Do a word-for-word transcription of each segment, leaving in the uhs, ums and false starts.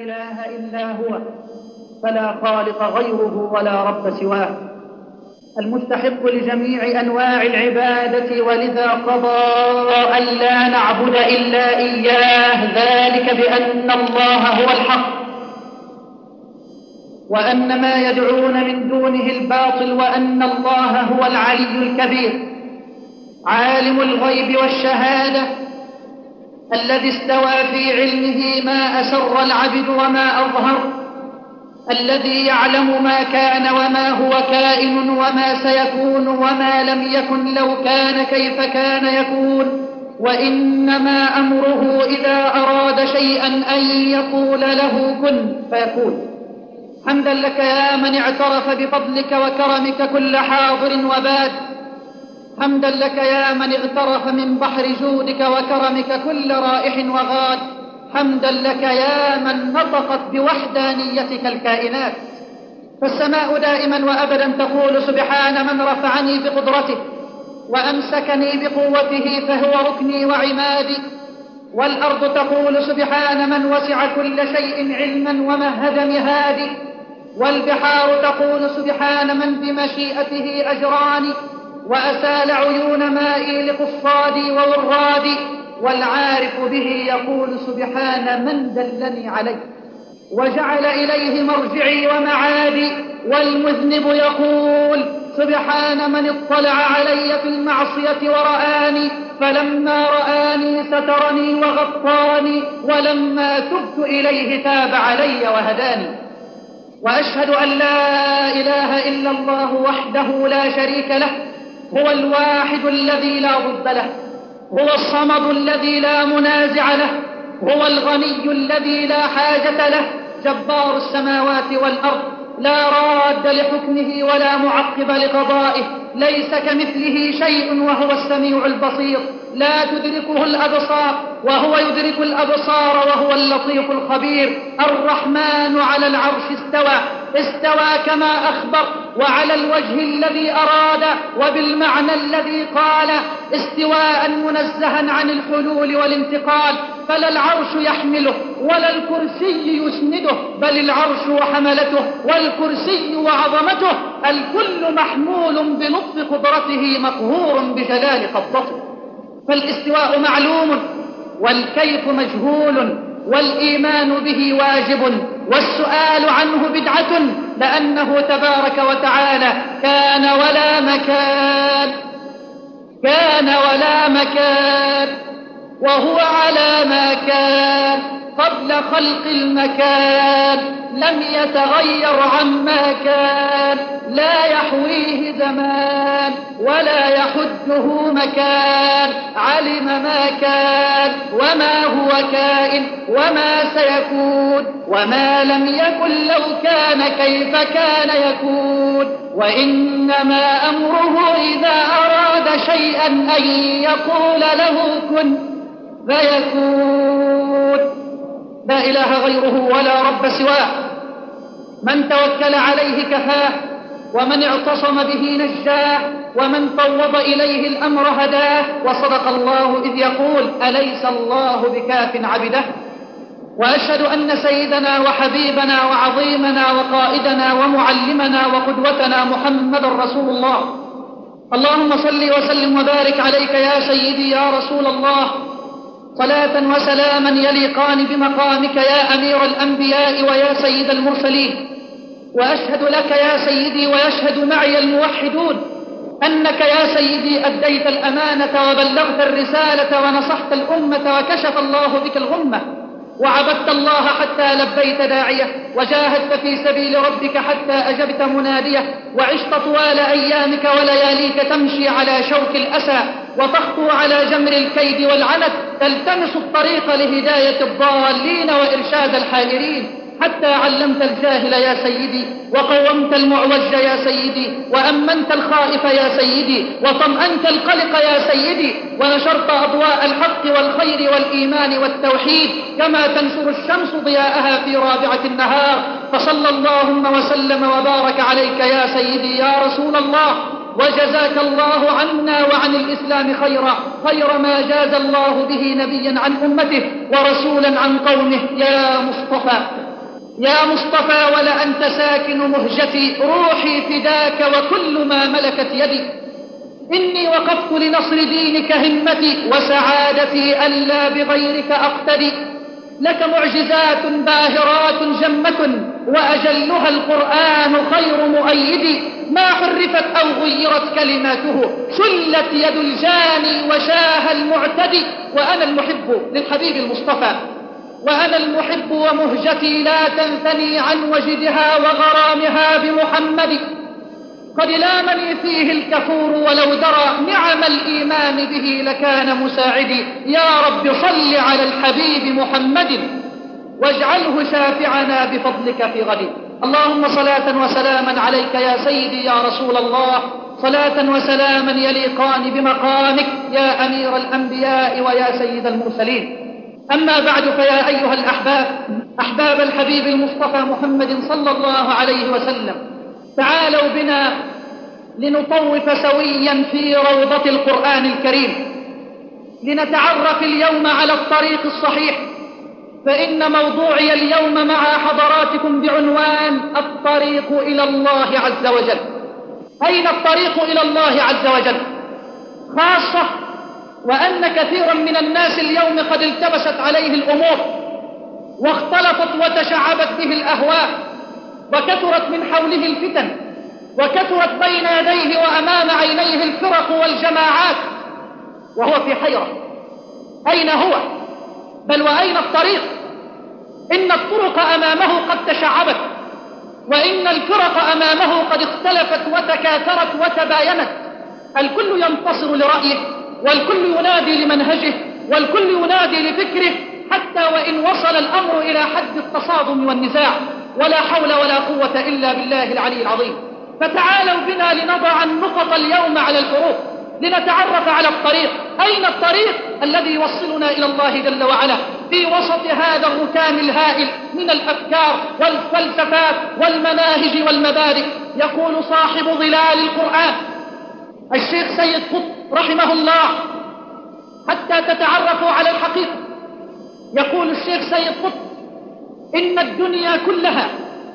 إله إلا هو، فلا خالق غيره ولا رب سواه، المستحق لجميع أنواع العبادة، ولذا قضى أن لا نعبد إلا إياه، ذلك بأن الله هو الحق وأن ما يدعون من دونه الباطل، وأن الله هو العلي الكبير عالم الغيب والشهادة الذي استوى في علمه ما أسر العبد وما أظهر، الذي يعلم ما كان وما هو كائن وما سيكون وما لم يكن لو كان كيف كان يكون، وإنما أمره إذا أراد شيئا أن يقول له كن فيكون. حمدا لك يا من اعترف بفضلك وكرمك كل حاضر وباد، حمدا لك يا من اغترف من بحر جودك وكرمك كل رائح وغاد، حمدا لك يا من نطقت بوحدانيتك الكائنات. فالسماء دائما وأبدا تقول سبحان من رفعني بقدرته وأمسكني بقوته فهو ركني وعمادي، والأرض تقول سبحان من وسع كل شيء علما ومهد مهادي، والبحار تقول سبحان من بمشيئته أجراني وأسال عيون مائي لقصادي وورادي، والعارف به يقول سبحان من دلني عليه وجعل إليه مرجعي ومعادي، والمذنب يقول سبحان من اطلع علي في المعصية ورآني، فلما رآني سترني وغطاني، ولما تبت إليه تاب علي وهداني. وأشهد أن لا إله إلا الله وحده لا شريك له، هو الواحد الذي لا ضد له، هو الصمد الذي لا منازع له، هو الغني الذي لا حاجة له، جبار السماوات والأرض، لا راد لحكمه ولا معقب لقضائه، ليس كمثله شيء وهو السميع البصير، لا تدركه الأبصار وهو يدرك الأبصار وهو اللطيف الخبير. الرحمن على العرش استوى، استوى كما أخبر، وعلى الوجه الذي أراد وبالمعنى الذي قال، استواء منزها عن الحلول والانتقال، فلا العرش يحمله ولا الكرسي يسنده، بل العرش وحملته والكرسي وعظمته، الكل محمول بلطف قدرته مقهور بجلال قبضته. فالاستواء معلوم والكيف مجهول، والإيمان به واجب، والسؤال عنه بدعة، لأنه تبارك وتعالى كان ولا مكان، كان ولا مكان، وهو على ما كان قبل خلق المكان، لم يتغير عما كان، لا يحويه زمان ولا يحده مكان، علم ما كان وما هو كائن وما سيكون، وما لم يكن لو كان كيف كان يكون، وإنما أمره إذا أراد شيئا أن يقول له كن فيكون. لا إله غيره ولا رب سواه، من توكل عليه كفاه، ومن اعتصم به نجاه، ومن فوض إليه الأمر هداه. وصدق الله إذ يقول أليس الله بكاف عبده. وأشهد أن سيدنا وحبيبنا وعظيمنا وقائدنا ومعلمنا وقدوتنا محمد رسول الله. اللهم صل وسلم وبارك عليك يا سيدي يا رسول الله، صلاة وسلاما يليقان بمقامك يا أمير الأنبياء ويا سيد المرسلين. وأشهد لك يا سيدي ويشهد معي الموحدون أنك يا سيدي أديت الأمانة وبلغت الرسالة ونصحت الأمة وكشف الله بك الغمة، وعبدت الله حتى لبيت داعيه، وجاهدت في سبيل ربك حتى أجبت مناديه، وعشت طوال أيامك ولياليك تمشي على شوك الأسى وتخطو على جمر الكيد والعنت، تلتمس الطريق لهداية الضالين وإرشاد الحائرين، حتى علمت الجاهل يا سيدي، وقومت المعوج يا سيدي، وأمنت الخائف يا سيدي، وطمأنت القلق يا سيدي، ونشرت أضواء الحق والخير والإيمان والتوحيد كما تنشر الشمس ضياءها في رابعة النهار. فصلى اللهم وسلم وبارك عليك يا سيدي يا رسول الله، وجزاك الله عنا وعن الإسلام خيرا، خير ما جاز الله به نبيا عن أمته ورسولا عن قومه. يا مصطفى يا مصطفى ولأنت ساكن مهجتي، روحي فداك وكل ما ملكت يدي، إني وقفت لنصر دينك همتي، وسعادتي ألا بغيرك أقتدي، لك معجزات باهرات جمة، وأجلها القرآن خير مؤيد، ما حرفت أو غيرت كلماته، شلت يد الجاني وشاه المعتدي، وأنا المحب للحبيب المصطفى، وأنا المحب ومهجتي لا تنثني عن وجدها وغرامها بمحمد، قد لامني فيه الكفور ولو درى، نعم الإيمان به لكان مساعدي، يا رب صل على الحبيب محمد، واجعله شافعنا بفضلك في غد. اللهم صلاة وسلاما عليك يا سيدي يا رسول الله، صلاة وسلاما يليقان بمقامك يا أمير الأنبياء ويا سيد المرسلين. أما بعد، فيا أيها الأحباب، أحباب الحبيب المصطفى محمد صلى الله عليه وسلم، تعالوا بنا لنطوف سويا في روضة القرآن الكريم، لنتعرف اليوم على الطريق الصحيح، فإن موضوعي اليوم مع حضراتكم بعنوان الطريق إلى الله عز وجل. أين الطريق إلى الله عز وجل؟ خاصة وأن كثيرا من الناس اليوم قد التبست عليه الأمور، واختلطت وتشعبت به الأهواء، وكثرت من حوله الفتن، وكثرت بين يديه وأمام عينيه الفرق والجماعات، وهو في حيرة. أين هو؟ بل وأين الطريق؟ إن الطرق أمامه قد تشعبت، وإن الفرق أمامه قد اختلفت وتكاثرت وتباينت، الكل ينتصر لرأيه، والكل ينادي لمنهجه، والكل ينادي لفكره، حتى وإن وصل الأمر إلى حد التصادم والنزاع، ولا حول ولا قوة إلا بالله العلي العظيم. فتعالوا بنا لنضع النقط اليوم على الحروف، لنتعرف على الطريق. أين الطريق الذي يوصلنا إلى الله جل وعلا في وسط هذا الركام الهائل من الأفكار والفلسفات والمناهج والمبادئ؟ يقول صاحب ظلال القرآن الشيخ سيد قطب رحمه الله، حتى تتعرفوا على الحقيقة، يقول الشيخ سيد قطب: إن الدنيا كلها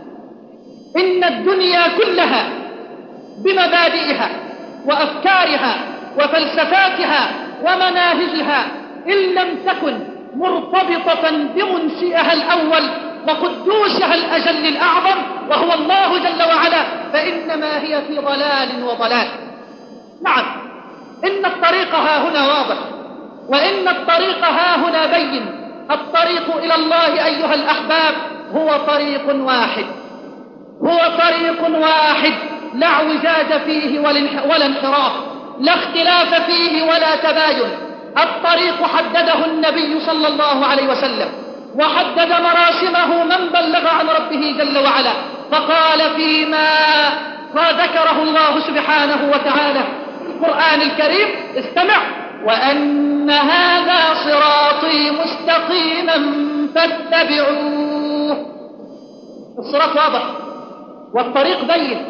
إن الدنيا كلها بمبادئها وأفكارها وفلسفاتها ومناهجها، إن لم تكن مرتبطة بمنشئها الأول وقدوسها الأجل الأعظم وهو الله جل وعلا، فإنما هي في ضلال وضلال. نعم، إن الطريق ها هنا واضح، وإن الطريق ها هنا بين. الطريق إلى الله أيها الأحباب هو طريق واحد، هو طريق واحد، لا اعوجاج فيه ولا انحراف، لا اختلاف فيه ولا تباين. الطريق حدده النبي صلى الله عليه وسلم، وحدد مراسمه من بلغ عن ربه جل وعلا، فقال فيما ذكره الله سبحانه وتعالى في القرآن الكريم: استمع: وأن هذا صراطي مستقيما فاتبعوه. الصراط واضح والطريق بين.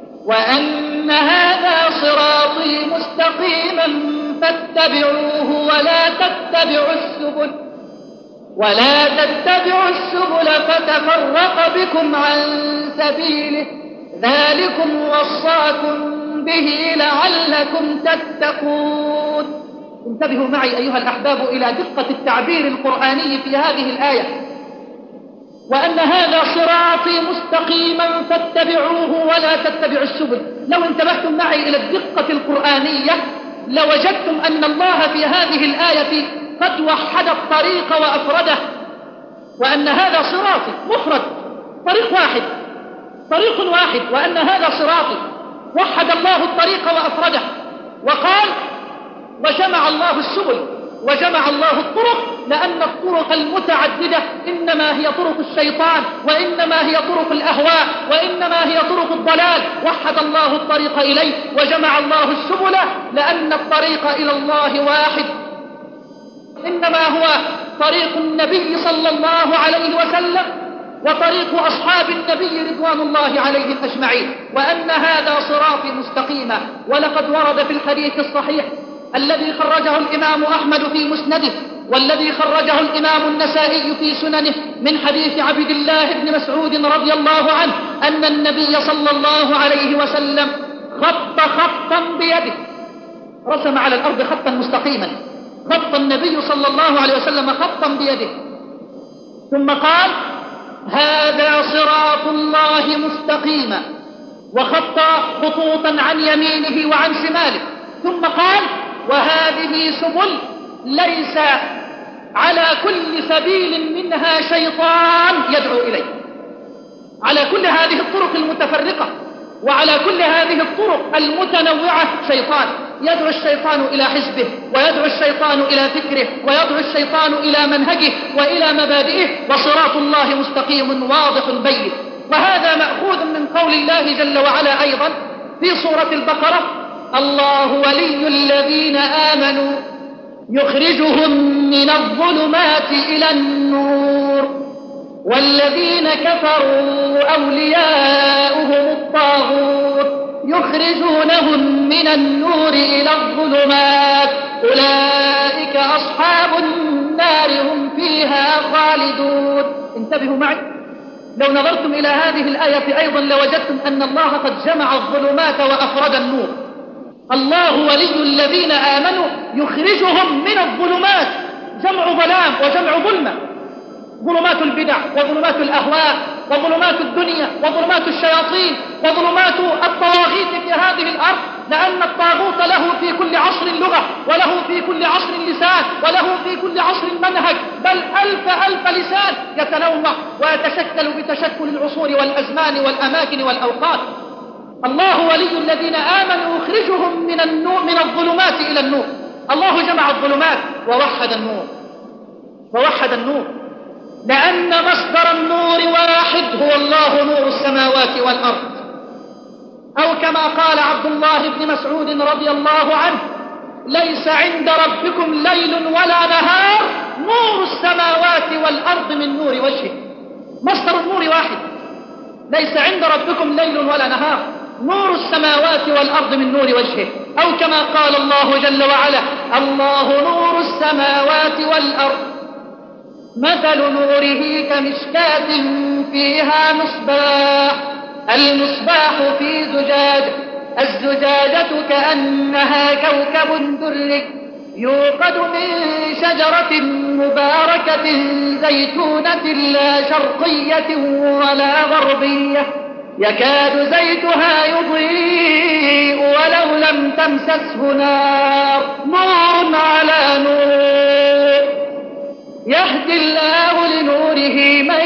وأن هذا صراطي مستقيما فاتبعوه ولا تتبعوا السبل ولا تتبعوا السبل فتفرق بكم عن سبيله، ذلكم وصاكم به لعلكم تتقون. انتبهوا معي أيها الأحباب إلى دقة التعبير القرآني في هذه الآية: وأن هذا صراطي مستقيما فاتبعوه ولا تتبعوا السبل. لو انتبهتم معي إلى الدقة القرآنية لوجدتم أن الله في هذه الآية قد وحد الطريق وأفرده، وأن هذا صراطي مفرد، طريق واحد، طريق واحد، وأن هذا صراطي. وحد الله الطريق وأفرده، وقال: وجمع الله السبل وجمع الله الطرق، لأن الطرق المتعددة إنما هي طرق الشيطان، وإنما هي طرق الأهواء، وإنما هي طرق الضلال. وحد الله الطريق إليه وجمع الله السبل، لأن الطريق إلى الله واحد، إنما هو طريق النبي صلى الله عليه وسلم وطريق أصحاب النبي رضوان الله عليهم أجمعين. وأن هذا صراطي مستقيما. ولقد ورد في الحديث الصحيح الذي خرجه الإمام أحمد في مسنده والذي خرجه الإمام النسائي في سننه من حديث عبد الله بن مسعود رضي الله عنه أن النبي صلى الله عليه وسلم خط خطا بيده، رسم على الأرض خطا مستقيما، خط النبي صلى الله عليه وسلم خطا بيده، ثم قال: هذا صراط الله مستقيما، وخط خطوطا عن يمينه وعن شماله، ثم قال: وهذه سبل ليس على كل سبيل منها شيطان يدعو إليه. على كل هذه الطرق المتفرقة وعلى كل هذه الطرق المتنوعة شيطان، يدعو الشيطان إلى حزبه، ويدعو الشيطان إلى فكره، ويدعو الشيطان إلى منهجه وإلى مبادئه، وصراط الله مستقيم واضح بين. وهذا مأخوذ من قول الله جل وعلا أيضا في سورة البقرة: الله ولي الذين آمنوا يخرجهم من الظلمات إلى النور والذين كفروا أولياؤهم الطاغوت يخرجونهم من النور إلى الظلمات أولئك أصحاب النار هم فيها خالدون. انتبهوا معي، لو نظرتم إلى هذه الآية أيضا لوجدتم أن الله قد جمع الظلمات وأفرد النور. الله ولي الذين آمنوا يخرجهم من الظلمات، جمع ظلام وجمع ظلمة، ظلمات البدع وظلمات الأهواء وظلمات الدنيا وظلمات الشياطين وظلمات الطواغيت في هذه الأرض، لأن الطاغوت له في كل عصر لغة، وله في كل عصر لسان، وله في كل عصر منهج، بل ألف ألف لسان يتنوع ويتشكل بتشكل العصور والأزمان والأماكن والأوقات. الله ولي الذين آمنوا يخرجهم من النور من الظلمات إلى النور. الله جمع الظلمات ووحد النور، ووحد النور لأن مصدر النور واحد هو الله نور السماوات والأرض، أو كما قال عبد الله بن مسعود رضي الله عنه: ليس عند ربكم ليل ولا نهار نور السماوات والأرض من نور وجهه. مصدر النور واحد، ليس عند ربكم ليل ولا نهار نور السماوات والأرض من نور وجهه، أو كما قال الله جل وعلا: الله نور السماوات والأرض مثل نوره كمشكاة فيها مصباح، المصباح في زجاج، الزجاجة كأنها كوكب دري يوقد من شجرة مباركة زيتونة لا شرقية ولا غربية يكاد زيتها يضيء ولو لم تمسسه نار، نور على نور يهدي الله لنوره من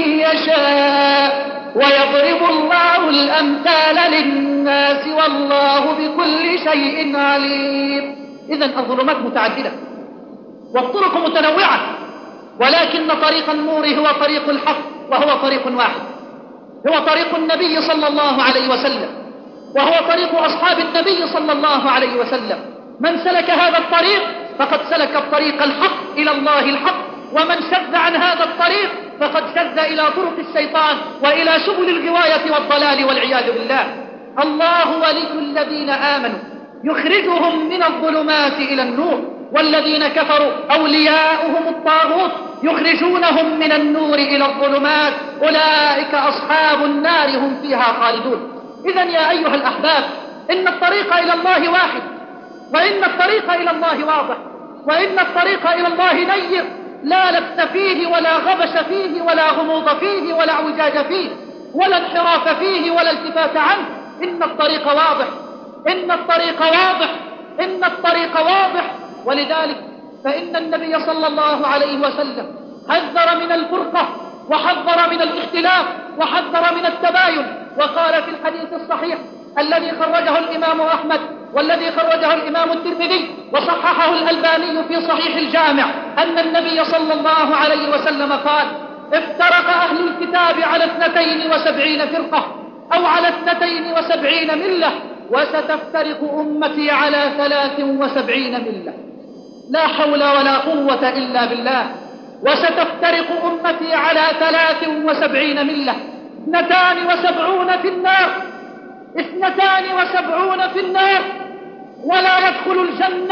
يشاء ويضرب الله الأمثال للناس والله بكل شيء عليم. إذن الظلمات متعددة والطرق متنوعة، ولكن طريق النور هو طريق الحق، وهو طريق واحد، هو طريق النبي صلى الله عليه وسلم، وهو طريق أصحاب النبي صلى الله عليه وسلم. من سلك هذا الطريق فقد سلك الطريق الحق إلى الله الحق، ومن شذ عن هذا الطريق فقد شذ إلى طرق الشيطان وإلى سبل الغواية والضلال والعياذ بالله. الله ولي الذين آمنوا يخرجهم من الظلمات إلى النور، والذين كفروا أولياؤهم الطاغوت يخرجونهم من النور إلى الظلمات أولئك أصحاب النار هم فيها خالدون. إذن يا أيها الأحباب، إن الطريق إلى الله واحد، وإن الطريق إلى الله واضح، وإن الطريق إلى الله نير لا لبس فيه ولا غبش فيه ولا غموض فيه ولا اعوجاج فيه ولا انحراف فيه ولا التفات عنه. إن الطريق واضح، إن الطريق واضح، إن الطريق واضح. ولذلك فإن النبي صلى الله عليه وسلم حذر من الفرقة، وحذر من الاختلاف، وحذر من التباين، وقال في الحديث الصحيح الذي خرجه الإمام أحمد والذي خرجه الإمام الترمذي وصححه الألباني في صحيح الجامع أن النبي صلى الله عليه وسلم قال: افترق أهل الكتاب على اثنتين وسبعين فرقة أو على اثنتين وسبعين ملة، وستفترق أمتي على ثلاث وسبعين ملة. لا حول ولا قوة إلا بالله. وستفترق أمتي على ثلاث وسبعين ملة، اثنتان وسبعون في النار، اثنتان وسبعون في النار، ولا يدخل الجنة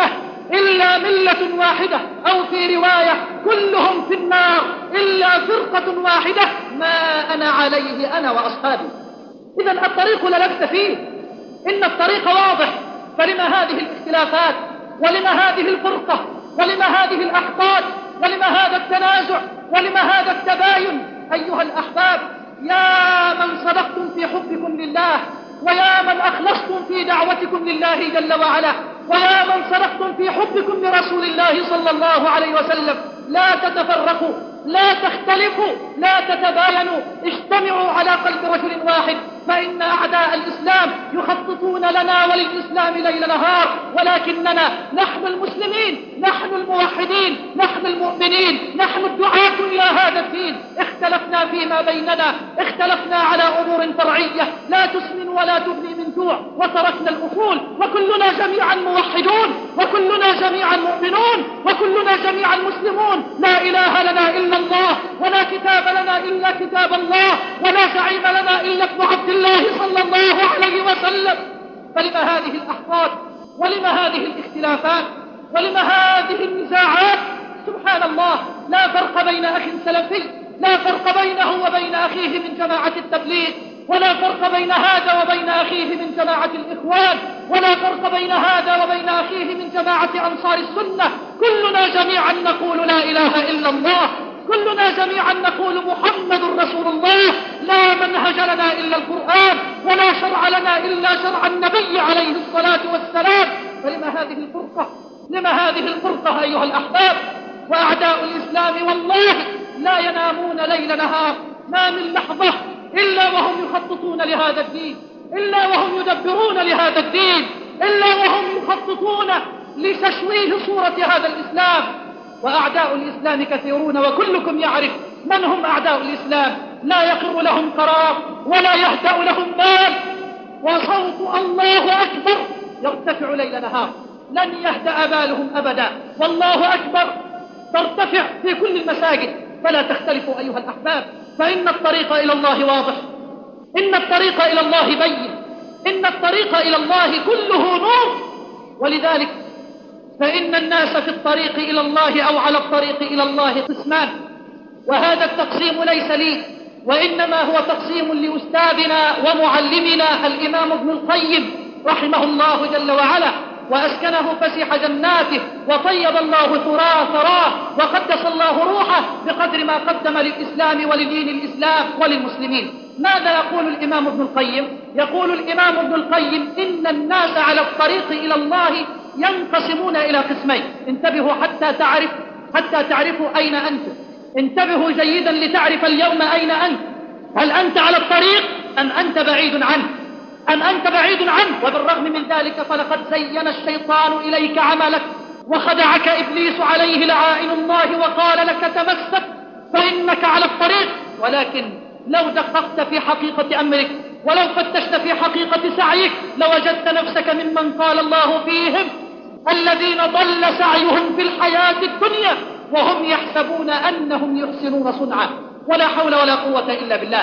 إلا ملة واحدة، أو في رواية كلهم في النار إلا فرقة واحدة ما أنا عليه أنا وأصحابي. إذا الطريق لا لبس فيه، إن الطريق واضح، فلما هذه الاختلافات، ولما هذه الفرقة، ولما هذه الأحقاد، ولما هذا التنازع، ولما هذا التباين؟ أيها الأحباب، يا من صدقتم في حبكم لله، ويا من أخلصتم في دعوتكم لله جل وعلا، ويا من صدقتم في حبكم لرسول الله صلى الله عليه وسلم، لا تتفرقوا، لا تختلفوا، لا تتباينوا، اجتمعوا على قلب رجل واحد، فإن أعداء الإسلام يخططون لنا وللإسلام ليل نهار، ولكننا نحن المسلمين، نحن الموحدين، نحن المؤمنين، نحن الدعاة إلى هذا الدين اختلفنا فيما بيننا، اختلفنا على أمور فرعية لا تسمن ولا تغني من جوع، وتركنا الأصول، وكلنا جميعا موحدون، وكلنا جميعا مؤمنون، وكلنا جميعا مسلمون. لا إله لنا إلا الله، ولا كتاب لنا إلا كتاب الله، ولا زعيم لنا إلا ابن عبد الله صلى الله عليه وسلم. فلما هذه الأحقاد، ولما هذه الاختلافات، ولما هذه النزاعات؟ سبحان الله، لا فرق بين أخ سلفي، لا فرق بينه وبين أخيه من جماعة التبليغ، ولا فرق بين هذا وبين أخيه من جماعة الإخوان، ولا فرق بين هذا وبين أخيه من جماعة أنصار السنة. كلنا جميعا نقول لا إله إلا الله، كلنا جميعا نقول محمد رسول الله، لا منهج لنا إلا القرآن، ولا شرع لنا إلا شرع النبي عليه الصلاة والسلام. فلما هذه الفرقة؟ لما هذه الفرقة أيها الأحباب؟ وأعداء الإسلام والله لا ينامون ليل نهار، ما من لحظة إلا وهم يخططون لهذا الدين، إلا وهم يدبرون لهذا الدين، إلا وهم يخططون لتشويه صورة هذا الإسلام. وأعداء الإسلام كثيرون، وكلكم يعرف من هم أعداء الإسلام. لا يقر لهم قرار، ولا يهدأ لهم بال، وصوت الله أكبر يرتفع ليل نهار، لن يهدأ بالهم أبدا. والله أكبر ترتفع في كل المساجد. فلا تختلفوا أيها الأحباب، فإن الطريق إلى الله واضح، إن الطريق إلى الله بين، إن الطريق إلى الله كله نور. ولذلك فإن الناس في الطريق إلى الله أو على الطريق إلى الله قسمان، وهذا التقسيم ليس لي، وإنما هو تقسيم لأستاذنا ومعلمنا الإمام ابن القيم رحمه الله جل وعلا، وأسكنه فسيح جناته، وطيب الله ثراه ثراه، وقدس الله روحه بقدر ما قدم للإسلام ولدين الإسلام وللمسلمين. ماذا يقول الإمام ابن القيم؟ يقول الإمام ابن القيم إن الناس على الطريق إلى الله ينقسمون إلى قسمين. انتبهوا حتى تعرف حتى تعرفوا أين أنتم، انتبهوا جيدا لتعرف اليوم أين أنت. هل أنت على الطريق أم أنت بعيد عنه؟ أم أنت بعيد عنه؟ وبالرغم من ذلك فلقد زين الشيطان إليك عملك، وخدعك إبليس عليه لعائن الله، وقال لك تمسك فإنك على الطريق. ولكن لو دققت في حقيقة أمرك، ولو فتشت في حقيقة سعيك، لوجدت نفسك ممن قال الله فيهم الذين ضل سعيهم في الحياة الدنيا وهم يحسبون أنهم يحسنون صنعا. ولا حول ولا قوة إلا بالله.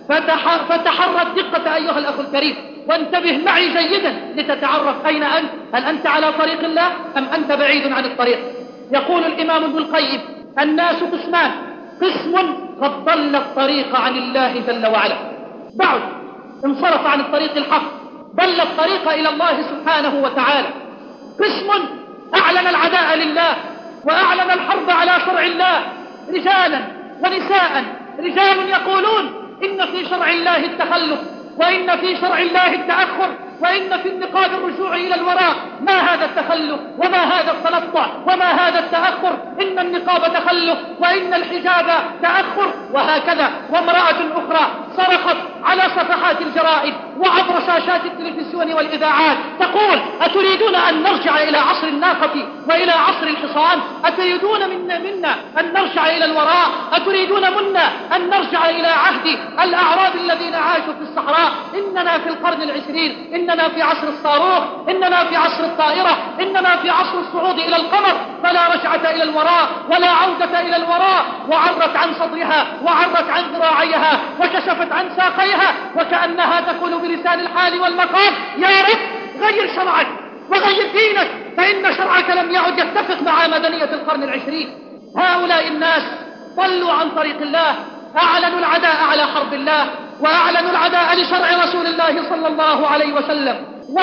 فتحرى الدقة أيها الأخ الكريم، وانتبه معي جيدا لتتعرف أين أنت. هل أنت على طريق الله أم أنت بعيد عن الطريق؟ يقول الإمام ابن القيم الناس قسمان، قسم قد ضل الطريق عن الله جل وعلا، بعد انصرف عن الطريق الحق، ضل الطريق إلى الله سبحانه وتعالى. قسم أعلن العداء لله، وأعلن الحرب على شرع الله، رجالا ونساء، رجال يقولون إن في شرع الله التخلف، وإن في شرع الله التأخر، وإن في النقاب الرجوع إلى الوراء. ما هذا التخلف، وما هذا التنطع، وما هذا التأخر؟ إن النقاب تخلف، وإن الحجاب تأخر، وهكذا. وامرأة أخرى صرخت على صفحات الجرائد وعبر شاشات التلفزيون والإذاعات تقول أتريدون أن نرجع إلى عصر الناقة وإلى عصر الحصان؟ أتريدون منا, منا أن نرجع إلى الوراء؟ أتريدون منا أن نرجع إلى عهد الأعراب الذين عاشوا في الصحراء؟ إننا في القرن العشرين، إننا في عصر الصاروخ، إننا في عصر الطائرة، إننا في عصر الصعود إلى القمر. فلا رجعة إلى الوراء ولا عودة إلى الوراء. وعرت عن صدرها وعرت عن ذراعيها وكشفت عن ساقيها، وكأنها تقول بلسان الحال والمقام يا رب غير شرعك وغير دينك فإن شرعك لم يعد يتفق مع مدنية القرن العشرين. هؤلاء الناس ضلوا عن طريق الله، أعلنوا العداء على حرب الله، وأعلنوا العداء لشرع رسول الله صلى الله عليه وسلم،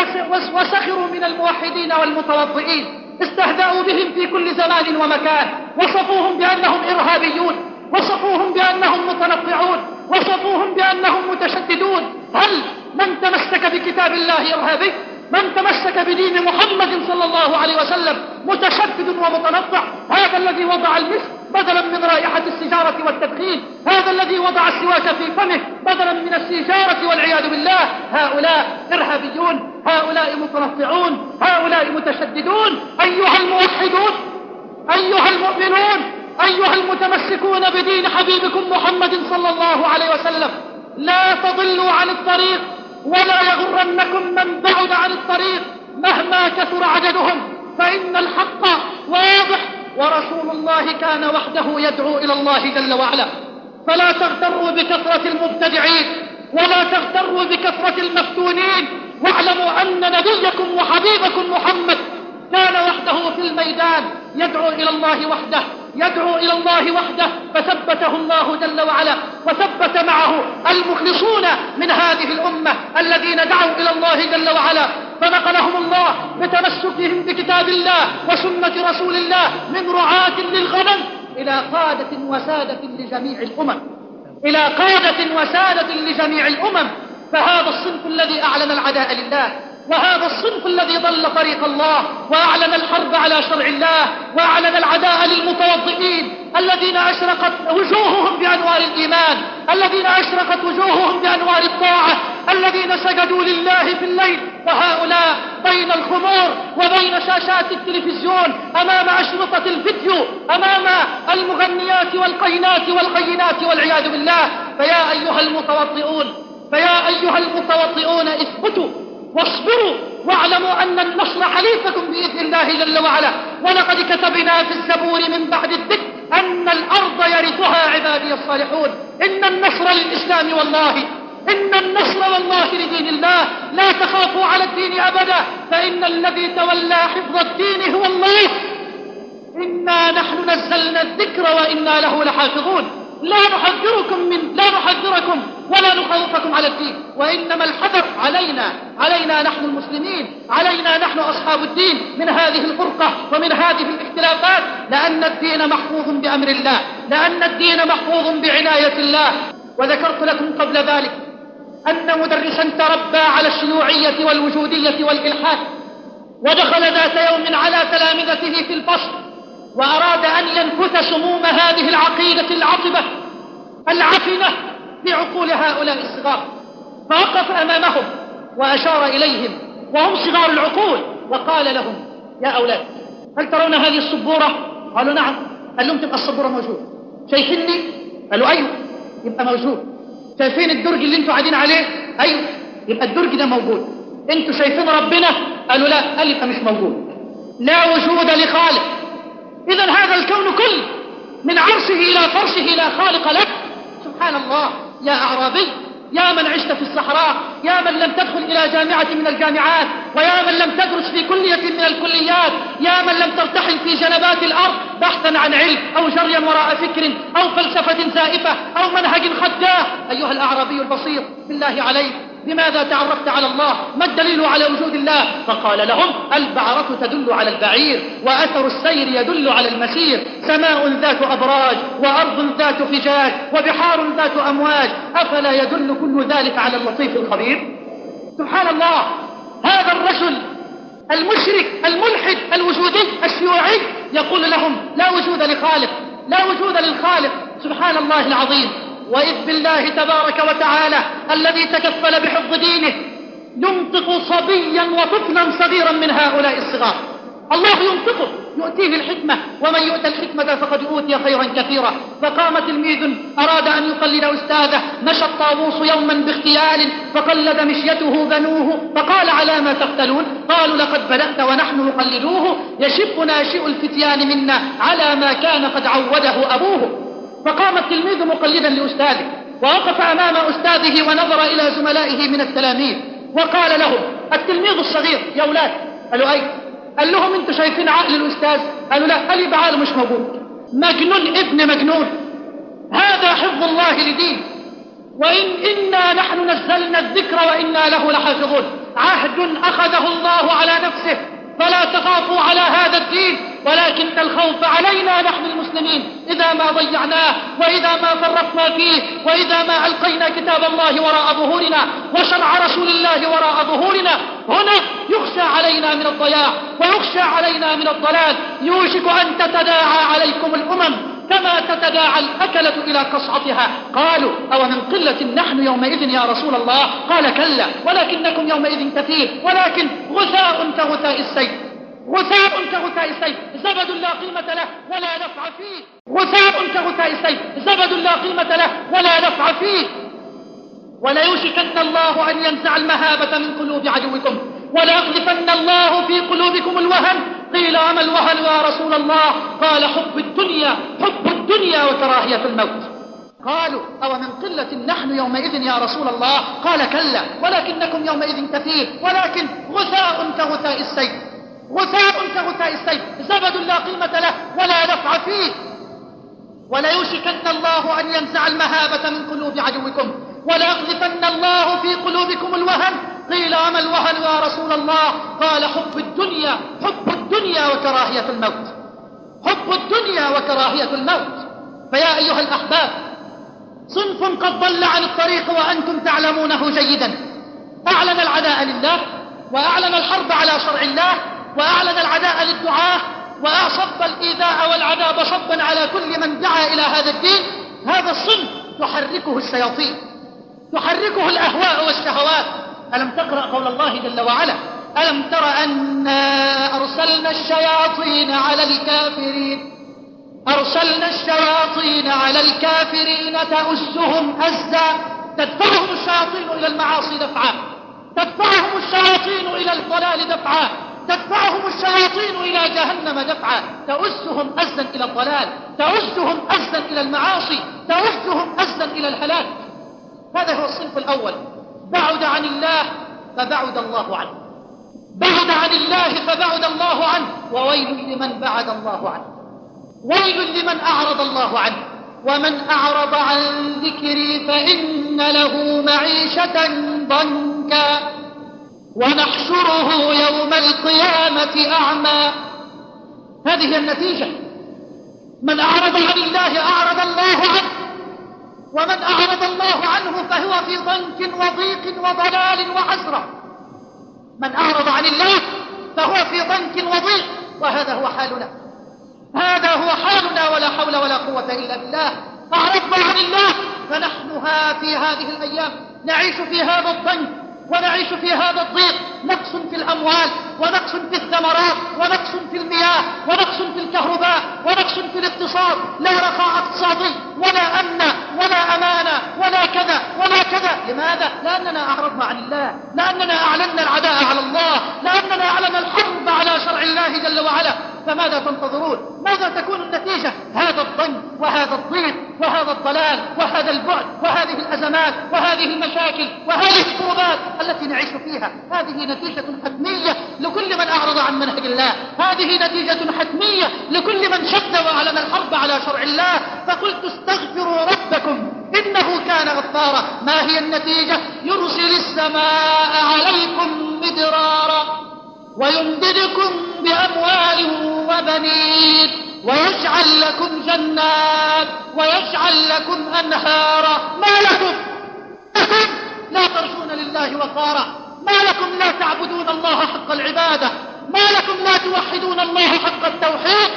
وسخروا من الموحدين والمتوضئين، استهزأوا بهم في كل زمان ومكان، وصفوهم بأنهم إرهابيون، وصفوهم بأنهم متنطعون، وصفوهم بأنهم متشددون. هل من تمسك بكتاب الله إرهابي؟ من تمسك بدين محمد صلى الله عليه وسلم متشدد ومتنطع؟ هذا الذي وضع المسك بدلا من رائحة السيجارة والتدخين، هذا الذي وضع السواك في فمه بدلا من السيجارة والعياذ بالله. هؤلاء إرهابيون، هؤلاء متنطعون، هؤلاء متشددون. أيها الموحدون، أيها المؤمنون، أيها المتمسكون بدين حبيبكم محمد صلى الله عليه وسلم، لا تضلوا عن الطريق، ولا يغرنكم من بعد عن الطريق مهما كثر عددهم، فإن الحق واضح، ورسول الله كان وحده يدعو إلى الله جل وعلا. فلا تغتروا بكثرة المبتدعين، ولا تغتروا بكثرة المفتونين، واعلموا أن نبيكم وحبيبكم محمد كان وحده في الميدان يدعو إلى الله وحده، يدعو إلى الله وحده، فثبته الله جل وعلا، وثبت معه المخلصون من هذه الأمة الذين دعوا إلى الله جل وعلا، فنقلهم الله بتمسكهم بكتاب الله وسنة رسول الله من رعاة للغنم إلى قادة وسادة لجميع الأمم، إلى قادة وسادة لجميع الأمم. فهذا الصنف الذي أعلن العداء لله، وهذا الصنف الذي ضل طريق الله، وأعلن الحرب على شرع الله، وأعلن العداء للمتوضئين الذين أشرقت وجوههم بأنوار الإيمان، الذين أشرقت وجوههم بأنوار الطاعة، الذين سجدوا لله في الليل. وهؤلاء بين الخمور وبين شاشات التلفزيون، أمام أشرطة الفيديو، أمام المغنيات والقينات والقينات والعياذ بالله. فيا أيها المتوضئون، فيا أيها المتوضئون اثبتوا واصبروا، واعلموا أن النصر حليفكم بإذن الله جل وعلا. ولقد كتبنا في الزبور من بعد الذكر أن الأرض يرثها عبادي الصالحون. إن النصر للإسلام والله، إن النصر والله لدين الله. لا تخافوا على الدين أبدا، فإن الذي تولى حفظ الدين هو الله. إنا نحن نزلنا الذكر وإنا له لحافظون. لا نحذركم من لا نحذركم ولا نخوفكم على الدين، وإنما الحذر علينا، علينا نحن المسلمين، علينا نحن أصحاب الدين من هذه الفرقة ومن هذه الاختلافات، لأن الدين محفوظ بأمر الله، لأن الدين محفوظ بعناية الله. وذكرت لكم قبل ذلك أن مدرسا تربى على الشيوعية والوجودية والإلحاد، ودخل ذات يوم على تلامذته في الفصل وأراد أن ينفث سموم هذه العقيدة العصبة العفنة في عقول هؤلاء الصغار، فوقف أمامهم وأشار إليهم وهم صغار العقول وقال لهم: يا أولاد، هل ترون هذه السبورة؟ قالوا: نعم. قال لهم: تبقى السبورة موجود. شايفيني؟ قالوا: أيوه. يبقى موجود. شايفين الدرج اللي انتوا قاعدين عليه؟ أيوه. يبقى الدرج ده موجود. انتوا شايفين ربنا؟ قالوا: لا. قال: يبقى مش موجود. لا وجود لخالق. إذا هذا الكون كله من عرشه إلى فرشه لا خالق له. سبحان الله. يا أعرابي، يا من عشت في الصحراء، يا من لم تدخل إلى جامعة من الجامعات، ويا من لم تدرس في كلية من الكليات، يا من لم ترتحل في جنبات الأرض بحثا عن علم أو جريا وراء فكر أو فلسفة زائفة أو منهج خداع. أيها الأعرابي البسيط، بالله عليك، لماذا تعرفت على الله؟ ما الدليل على وجود الله؟ فقال لهم: البعرة تدل على البعير، وأثر السير يدل على المسير، سماء ذات أبراج، وأرض ذات فجاج، وبحار ذات أمواج، أفلا يدل كل ذلك على اللطيف الخبير؟ سبحان الله. هذا الرجل المشرك الملحد الوجودي الشيوعي يقول لهم: لا وجود لخالق، لا وجود للخالق. سبحان الله العظيم. وإذ بالله تبارك وتعالى الذي تكفل بحفظ دينه ينطق صبيا وطفلا صغيرا من هؤلاء الصغار. الله ينطقه، يؤتيه الحكمة، ومن يؤتى الحكمة فقد أوتي خيرا كثيرا. فقام تلميذ أراد أن يقلد أستاذه، مشى الطاووس يوما باغتيال فقلد مشيته بنوه، فقال: على ما تقتلون؟ قالوا: لقد بدأت ونحن نقلدوه، يشب ناشئ الفتيان منا على ما كان قد عوده أبوه. فقام التلميذ مقلدا لأستاذه، ووقف أمام أستاذه ونظر إلى زملائه من التلاميذ، وقال لهم التلميذ الصغير: يا أولاد. قالوا: أي؟ قال لهم انتوا شايفين عقل الأستاذ؟ قالوا لا. قال يبقى عقله مش موجود، مجنون ابن مجنون. هذا حفظ الله لدين. وإن إنا نحن نزلنا الذكر وإنا له لحافظون. عهد أخذه الله على نفسه، فلا تخافوا على هذا الدين، ولكن الخوف علينا نحن المسلمين إذا ما ضيعناه، وإذا ما فرطنا فيه، وإذا ما ألقينا كتاب الله وراء ظهورنا وشرع رسول الله وراء ظهورنا. هنا يخشى علينا من الضياع ويخشى علينا من الضلال. يوشك أن تتداعى عليكم الأمم كما تتداعى الأكلة إلى قصعتها. قالوا أو من قلة نحن يومئذ يا رسول الله؟ قال كلا ولكنكم يومئذ كثير، ولكن غثاء كغثاء السيل، غثاء كغثاء السيل، زبد لا قيمة له ولا نفع فيه. غثاء كغثاء السيل، زبد لا قيمة له ولا نفع فيه. وليوشكن الله أن ينزع المهابة من قلوب عدوكم وليقذفن الله في قلوبكم الوهن. قيل وما الوهن يا رسول الله؟ قال حب الدنيا، حب الدنيا وكراهية الموت. قالوا أو من قلة نحن يومئذ يا رسول الله؟ قال كلا ولكنكم يومئذ كثير، ولكن غثاء كغثاء السيل، غثاء كغثاء السيل، زبد لا قيمة له ولا نفع فيه. وليوشكن الله أن ينزع المهابة من قلوب عدوكم وليقذفن الله في قلوبكم الوهن. قيل وما الوهن يا رسول الله؟ قال حب الدنيا، حب الدنيا وكراهية الموت، حب الدنيا وكراهية الموت. فيا أيها الأحباب، صنف قد ضل عن الطريق وأنتم تعلمونه جيدا. أعلن العداء لله، وأعلن الحرب على شرع الله، وأعلن العداء للدعاة، وأصب الإيذاء والعذاب صبا على كل من دعا إلى هذا الدين. هذا الصنف تحركه الشياطين، تحركه الأهواء والشهوات. ألم تقرأ قول الله جل وعلا؟ ألم تر أنا أرسلنا الشياطين على الكافرين أرسلنا الشياطين على الكافرين تؤزهم أزا. تدفعهم الشياطين إلى المعاصي دفعا، تدفعهم الشياطين إلى الضلال دفعا، تدفعهم الشياطين إلى جهنم دفعا. تؤزهم أزا إلى الضلال، تؤزهم أزا إلى المعاصي، تؤزهم أزا إلى الهلاك. هذا هو الصنف الأول. بعد عن الله فبعد الله عنه، بعد عن الله فبعد الله عنه. وويل لمن بعد الله عنه، ويل لمن أعرض الله عنه. ومن أعرض عن ذكري فإن له معيشة ضنكا ونحشره يوم القيامة أعمى. هذه النتيجة. من أعرض عن الله أعرض الله عنه، ومن أعرض الله عنه فهو في ضنك وضيق وضلال وعسرة. من أعرض عن الله فهو في ضنك وضيق، وهذا هو حالنا، هذا هو حالنا، ولا حول ولا قوة إلا بالله. أعرضنا عن الله فنحن ها في هذه الأيام نعيش في هذا الضنك ونعيش في هذا الضيق. نقص في الأموال، ونقص في الثمرات، ونقص في المياه، ونقص في الكهرباء، ونقص في الاقتصاد. لا رخاء اقتصادي ولا أمن ولا أمانة ولا كذا ولا كذا. لماذا؟ لأننا أعرضنا عن الله، لأننا أعلنا العداء على الله، لأننا أعلنا الحرب على شرع الله جل وعلا. فماذا تنتظرون؟ ماذا تكون النتيجة؟ هذا الضنك وهذا الضيق وهذا الضلال وهذا البعد وهذه الأزمات وهذه المشاكل وهذه الكروبات التي نعيش فيها. هذه نتيجة حتمية لكل من أعرض عن منهج الله، هذه نتيجة حتمية لكل من شد وأعلن الحرب على شرع الله. فقلت استغفروا ربكم إنه كان غفارا. ما هي النتيجة؟ يرسل السماء عليكم مدرارا ويمددكم بأموال وبنين ويجعل لكم جنات ويجعل لكم أنهارا. ما لكم لا ترجون لله وقارا؟ ما لكم لا تعبدون الله حق العبادة؟ ما لكم لا توحدون الله حق التوحيد؟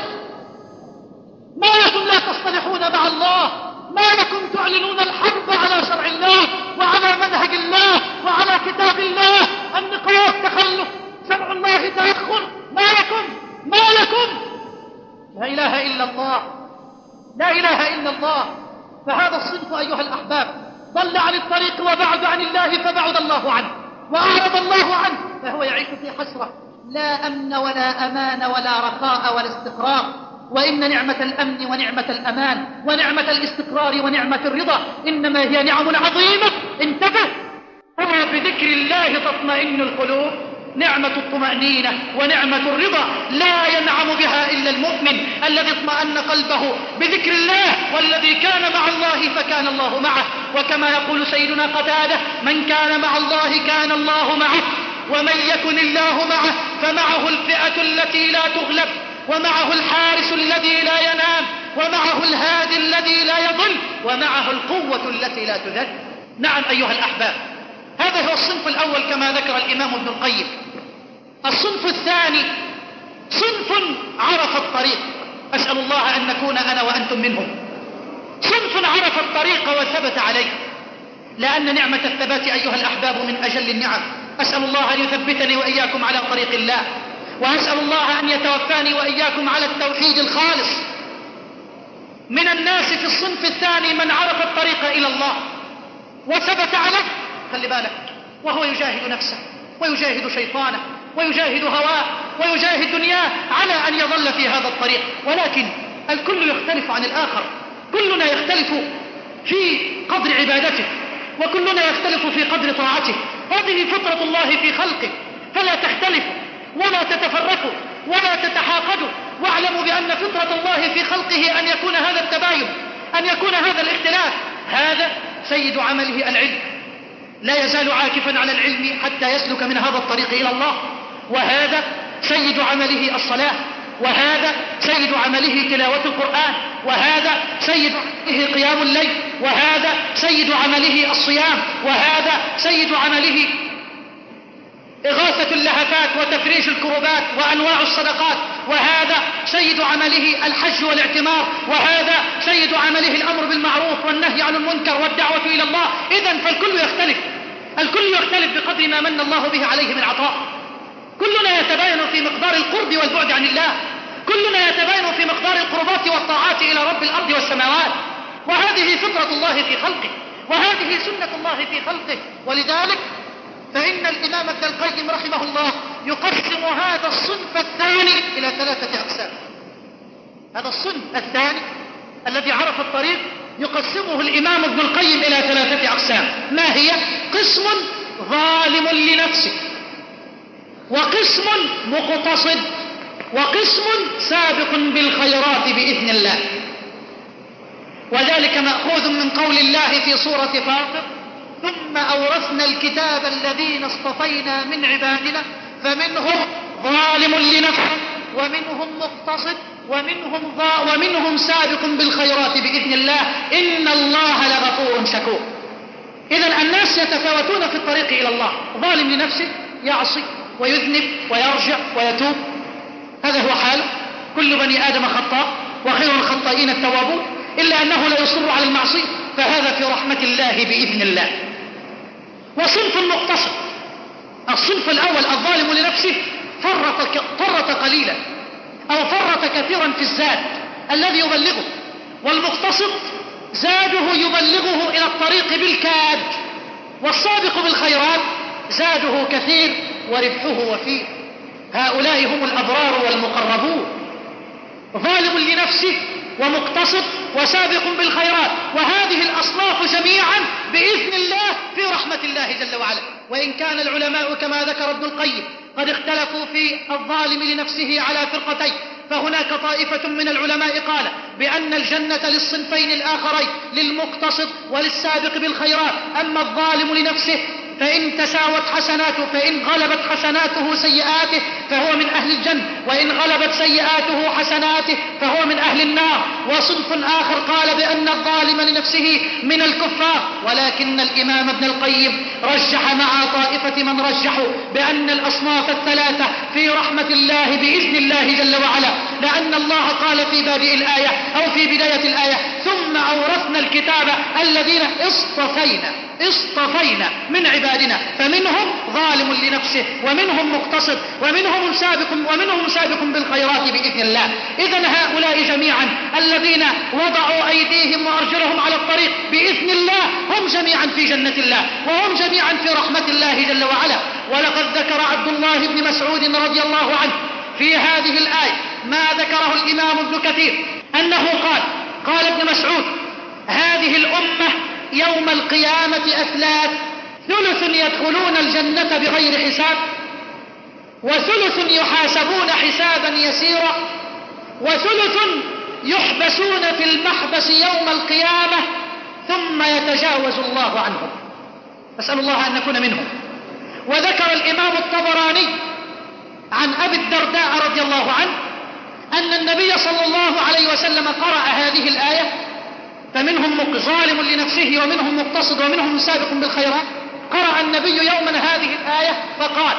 ما لكم لا تصطلحون مع الله؟ ما لكم تعلنون الحرب على شرع الله وعلى منهج الله وعلى كتاب الله؟ النقاط تخلف، شرع الله تأخر. ما لكم ما لكم لا إله إلا الله، لا إله إلا الله. فهذا الصنف أيها الأحباب ضل عن الطريق وبعد عن الله فبعد الله عنه وأعرض الله عنه، فهو يعيش في حسرة. لا أمن ولا أمان ولا رخاء ولا استقرار. وإن نعمة الأمن ونعمة الأمان ونعمة الاستقرار ونعمة الرضا إنما هي نعم عظيمة. انتبه، ألا بذكر الله تطمئن القلوب. نعمة الطمأنينة ونعمة الرضا لا ينعم بها إلا المؤمن الذي اطمأن قلبه بذكر الله، والذي كان مع الله فكان الله معه. وكما يقول سيدنا قتادة: من كان مع الله كان الله معه، ومن يكن الله معه فمعه الفئة التي لا تغلب، ومعه الحارس الذي لا ينام، ومعه الهادي الذي لا يضل، ومعه القوة التي لا تذل. نعم أيها الأحباب، هذا هو الصنف الأول كما ذكر الإمام ابن القيم. الصنف الثاني صنف عرف الطريق، أسأل الله أن نكون أنا وأنتم منهم. صنف عرف الطريق وثبت عليه، لأن نعمة الثبات أيها الأحباب من أجل النعم. أسأل الله أن يثبتني وإياكم على طريق الله، وأسأل الله أن يتوفاني وإياكم على التوحيد الخالص. من الناس في الصنف الثاني من عرف الطريق إلى الله وثبت عليه، خلي بالك، وهو يجاهد نفسه ويجاهد شيطانه ويجاهد هواه ويجاهد دنياه على أن يظل في هذا الطريق، ولكن الكل يختلف عن الآخر. كلنا يختلف في قدر عبادته، وكلنا يختلف في قدر طاعته. هذه فطرة الله في خلقه، فلا تختلفوا ولا تتفرقوا ولا تتحاقدوا، واعلموا بأن فطرة الله في خلقه أن يكون هذا التباين، أن يكون هذا الاختلاف. هذا سيد عمله العلم، لا يزال عاكفا على العلم حتى يسلك من هذا الطريق إلى الله. وهذا سيد عمله الصلاة، وهذا سيد عمله تلاوة القرآن، وهذا سيد عمله قيام الليل، وهذا سيد عمله الصيام، وهذا سيد عمله إغاثة اللهفات وتفريج الكربات وأنواع الصدقات، وهذا سيد عمله الحج والاعتمار، وهذا سيد عمله الأمر بالمعروف والنهي عن المنكر والدعوة إلى الله. إذن فالكل يختلف، الكل يختلف بقدر ما من الله به عليه من عطاء. كلنا يتباين في مقدار القرب والبعد عن الله، كلنا يتباين في مقدار القربات والطاعات إلى رب الأرض والسماوات. وهذه فطرة الله في خلقه، وهذه سنة الله في خلقه. ولذلك فإن الإمام ابن القيم رحمه الله يقسم هذا الصنف الثاني إلى ثلاثة أقسام. هذا الصنف الثاني الذي عرف الطريق يقسمه الإمام ابن القيم إلى ثلاثة أقسام. ما هي؟ قسم ظالم لنفسه، وقسم مقتصد، وقسم سابق بالخيرات بإذن الله. وذلك مأخوذ من قول الله في سورة فاطر: ثم أورثنا الكتاب الذين اصطفينا من عبادنا فمنهم ظالم لنفسه ومنهم مقتصد ومنهم, ومنهم سابق بالخيرات بإذن الله إن الله لغفور شكور. إذن الناس يتفاوتون في الطريق إلى الله. ظالم لنفسه يعصي ويذنب ويرجع ويتوب، هذا هو حاله. كل بني آدم خطاء وخير الخطائين التوابون، إلا أنه لا يصر على المعصية، فهذا في رحمة الله بإذن الله. وصنف مقتصد، الصنف الأول الظالم لنفسه فرط, فرط قليلا أو فرط كثيرا في الزاد الذي يبلغه، والمقتصد زاده يبلغه إلى الطريق بالكاد، والسابق بالخيرات زاده كثير وربحه وفيه. هؤلاء هم الأبرار والمقربون، ظالم لنفسه ومقتصد وسابق بالخيرات. وهذه الأصناف جميعا بإذن الله في رحمة الله جل وعلا. وإن كان العلماء كما ذكر ابن القيم قد اختلفوا في الظالم لنفسه على فرقتين، فهناك طائفة من العلماء قال بأن الجنة للصنفين الآخرين، للمقتصد وللسابق بالخيرات. أما الظالم لنفسه فإن تساوت حسناته، فإن غلبت حسناته سيئاته فهو من أهل الجنة، وإن غلبت سيئاته حسناته فهو من أهل النار. وصنف آخر قال بأن الظالم لنفسه من الكفار، ولكن الإمام ابن القيم رجح مع طائفة من رجحوا بأن الأصناف الثلاثة في رحمة الله بإذن الله جل وعلا، لأن الله قال في بادئ الآية أو في بداية الآية: ثم أورثنا الكتاب الذين اصطفينا اصطفينا من عبادنا فمنهم ظالم لنفسه ومنهم مقتصد ومنهم سابق ومنهم سابق بالخيرات بإذن الله. إذن هؤلاء جميعا الذين وضعوا أيديهم وأرجلهم على الطريق بإذن الله هم جميعا في جنة الله، وهم جميعا في رحمة الله جل وعلا. ولقد ذكر عبد الله بن مسعود رضي الله عنه في هذه الآية ما ذكره الإمام ابن كثير أنه قال قال ابن مسعود: هذه الأمة يوم القيامة أثلاث: ثلث يدخلون الجنة بغير حساب، وثلث يحاسبون حسابا يسيرا، وثلث يحبسون في المحبس يوم القيامة ثم يتجاوز الله عنهم. أسأل الله أن نكون منهم. وذكر الإمام الطبراني عن أبي الدرداء رضي الله عنه أن النبي صلى الله عليه وسلم قرأ هذه الآية: فمنهم ظالم لنفسه ومنهم مقتصد ومنهم سابق بالخيرات. قرأ النبي يوما هذه الآية فقال: